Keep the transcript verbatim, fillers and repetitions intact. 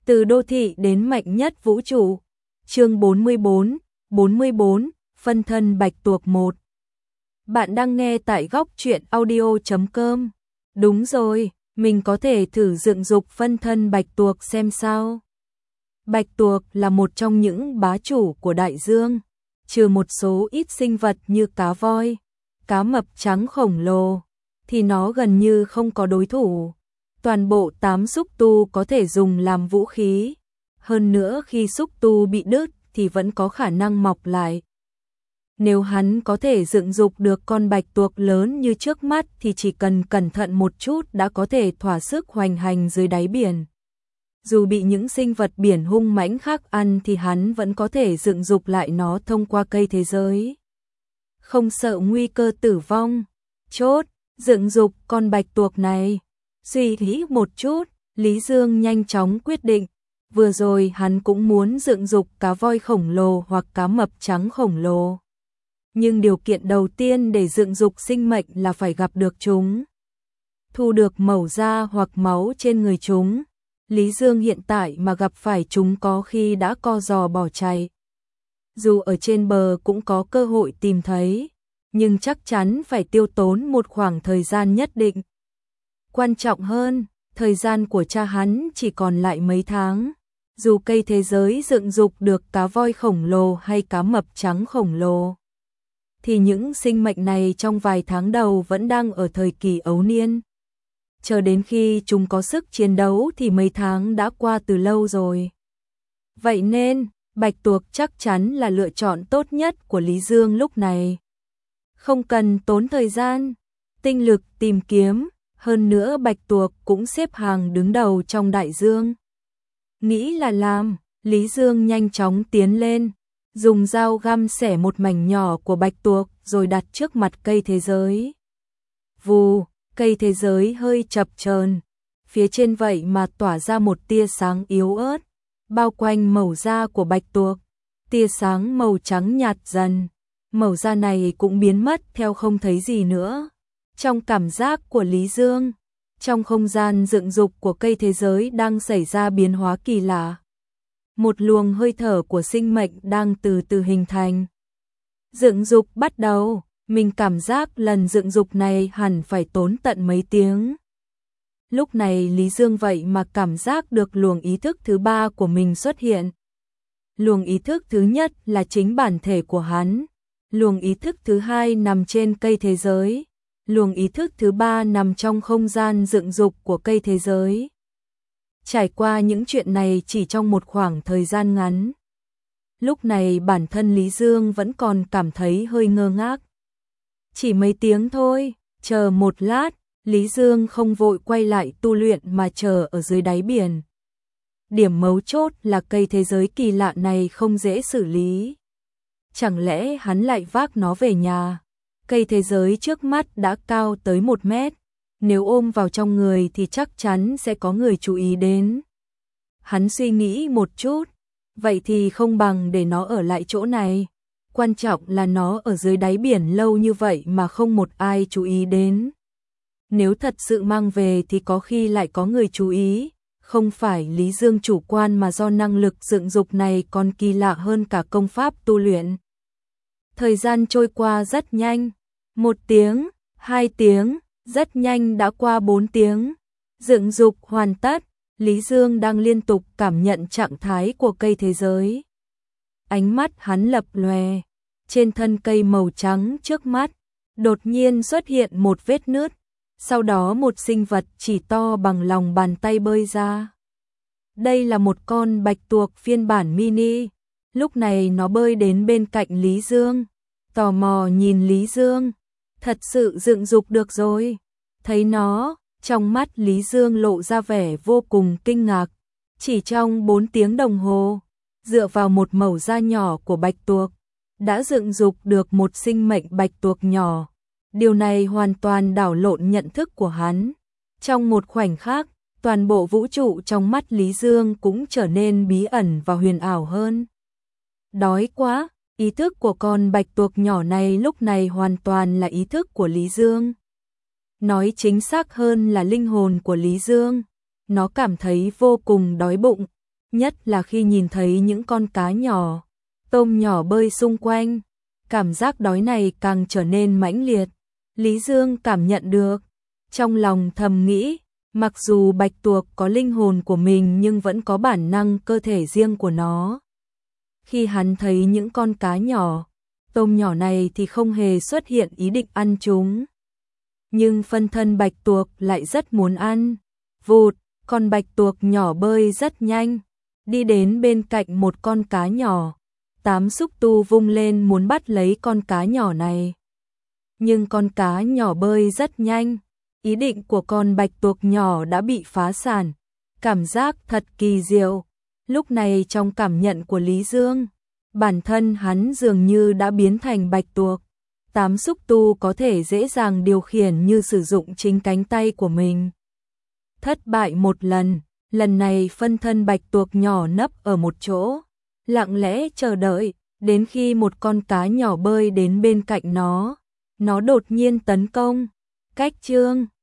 Từ đô thị đến mạnh nhất vũ trụ. Chương bốn mươi bốn, bốn mươi bốn, phân thân bạch tuộc một. Bạn đang nghe tại góc truyện audio chấm com. Đúng rồi, mình có thể thử dựng dục phân thân bạch tuộc xem sao. Bạch tuộc là một trong những bá chủ của đại dương, trừ một số ít sinh vật như cá voi, cá mập trắng khổng lồ, thì nó gần như không có đối thủ. Toàn bộ tám xúc tu có thể dùng làm vũ khí. Hơn nữa khi xúc tu bị đứt thì vẫn có khả năng mọc lại. Nếu hắn có thể dựng dục được con bạch tuộc lớn như trước mắt thì chỉ cần cẩn thận một chút đã có thể thỏa sức hoành hành dưới đáy biển. Dù bị những sinh vật biển hung mãnh khác ăn thì hắn vẫn có thể dựng dục lại nó thông qua cây thế giới. Không sợ nguy cơ tử vong. Chốt, dựng dục con bạch tuộc này. Suy nghĩ một chút, Lý Dương nhanh chóng quyết định. Vừa rồi hắn cũng muốn dựng dục cá voi khổng lồ hoặc cá mập trắng khổng lồ. Nhưng điều kiện đầu tiên để dựng dục sinh mệnh là phải gặp được chúng. Thu được mẩu da hoặc máu trên người chúng. Lý Dương hiện tại mà gặp phải chúng có khi đã co giò bỏ chạy. Dù ở trên bờ cũng có cơ hội tìm thấy, nhưng chắc chắn phải tiêu tốn một khoảng thời gian nhất định. Quan trọng hơn, thời gian của cha hắn chỉ còn lại mấy tháng. Dù cây thế giới dựng dục được cá voi khổng lồ hay cá mập trắng khổng lồ, thì những sinh mệnh này trong vài tháng đầu vẫn đang ở thời kỳ ấu niên. Chờ đến khi chúng có sức chiến đấu thì mấy tháng đã qua từ lâu rồi. Vậy nên, bạch tuộc chắc chắn là lựa chọn tốt nhất của Lý Dương lúc này. Không cần tốn thời gian, tinh lực tìm kiếm, hơn nữa bạch tuộc cũng xếp hàng đứng đầu trong đại dương. Nghĩ là làm, Lý Dương nhanh chóng tiến lên, dùng dao găm xẻ một mảnh nhỏ của bạch tuộc rồi đặt trước mặt cây thế giới. Vù, cây thế giới hơi chập chờn, phía trên vậy mà tỏa ra một tia sáng yếu ớt, bao quanh màu da của bạch tuộc. Tia sáng màu trắng nhạt dần, màu da này cũng biến mất theo không thấy gì nữa. Trong cảm giác của Lý Dương, trong không gian dựng dục của cây thế giới đang xảy ra biến hóa kỳ lạ. Một luồng hơi thở của sinh mệnh đang từ từ hình thành. Dựng dục bắt đầu, mình cảm giác lần dựng dục này hẳn phải tốn tận mấy tiếng. Lúc này Lý Dương vậy mà cảm giác được luồng ý thức thứ ba của mình xuất hiện. Luồng ý thức thứ nhất là chính bản thể của hắn. Luồng ý thức thứ hai nằm trên cây thế giới. Luồng ý thức thứ ba nằm trong không gian dựng dục của cây thế giới. Trải qua những chuyện này chỉ trong một khoảng thời gian ngắn. Lúc này bản thân Lý Dương vẫn còn cảm thấy hơi ngơ ngác. Chỉ mấy tiếng thôi, chờ một lát, Lý Dương không vội quay lại tu luyện mà chờ ở dưới đáy biển. Điểm mấu chốt là cây thế giới kỳ lạ này không dễ xử lý. Chẳng lẽ hắn lại vác nó về nhà? Cây thế giới trước mắt đã cao tới một mét, nếu ôm vào trong người thì chắc chắn sẽ có người chú ý đến. Hắn suy nghĩ một chút, vậy thì không bằng để nó ở lại chỗ này. Quan trọng là nó ở dưới đáy biển lâu như vậy mà không một ai chú ý đến. Nếu thật sự mang về thì có khi lại có người chú ý, không phải Lý Dương chủ quan mà do năng lực dựng dục này còn kỳ lạ hơn cả công pháp tu luyện. Thời gian trôi qua rất nhanh, một tiếng, hai tiếng, rất nhanh đã qua bốn tiếng. Dựng dục hoàn tất, Lý Dương đang liên tục cảm nhận trạng thái của cây thế giới. Ánh mắt hắn lập lòe, trên thân cây màu trắng trước mắt, đột nhiên xuất hiện một vết nứt, sau đó một sinh vật chỉ to bằng lòng bàn tay bơi ra. Đây là một con bạch tuộc phiên bản mini, lúc này nó bơi đến bên cạnh Lý Dương, tò mò nhìn Lý Dương, thật sự dựng dục được rồi. Thấy nó, trong mắt Lý Dương lộ ra vẻ vô cùng kinh ngạc, chỉ trong bốn tiếng đồng hồ, dựa vào một mẩu da nhỏ của bạch tuộc, đã dựng dục được một sinh mệnh bạch tuộc nhỏ. Điều này hoàn toàn đảo lộn nhận thức của hắn. Trong một khoảnh khắc, toàn bộ vũ trụ trong mắt Lý Dương cũng trở nên bí ẩn và huyền ảo hơn. Đói quá, ý thức của con bạch tuộc nhỏ này lúc này hoàn toàn là ý thức của Lý Dương. Nói chính xác hơn là linh hồn của Lý Dương. Nó cảm thấy vô cùng đói bụng, nhất là khi nhìn thấy những con cá nhỏ, tôm nhỏ bơi xung quanh, cảm giác đói này càng trở nên mãnh liệt. Lý Dương cảm nhận được, trong lòng thầm nghĩ, mặc dù bạch tuộc có linh hồn của mình nhưng vẫn có bản năng cơ thể riêng của nó. Khi hắn thấy những con cá nhỏ, tôm nhỏ này thì không hề xuất hiện ý định ăn chúng. Nhưng phân thân bạch tuộc lại rất muốn ăn. Vụt, con bạch tuộc nhỏ bơi rất nhanh, đi đến bên cạnh một con cá nhỏ. Tám xúc tu vung lên muốn bắt lấy con cá nhỏ này. Nhưng con cá nhỏ bơi rất nhanh, ý định của con bạch tuộc nhỏ đã bị phá sản. Cảm giác thật kỳ diệu. Lúc này trong cảm nhận của Lý Dương, bản thân hắn dường như đã biến thành bạch tuộc. Tám xúc tu có thể dễ dàng điều khiển như sử dụng chính cánh tay của mình. Thất bại một lần, lần này phân thân bạch tuộc nhỏ nấp ở một chỗ, lặng lẽ chờ đợi, đến khi một con cá nhỏ bơi đến bên cạnh nó, nó đột nhiên tấn công. Cách chương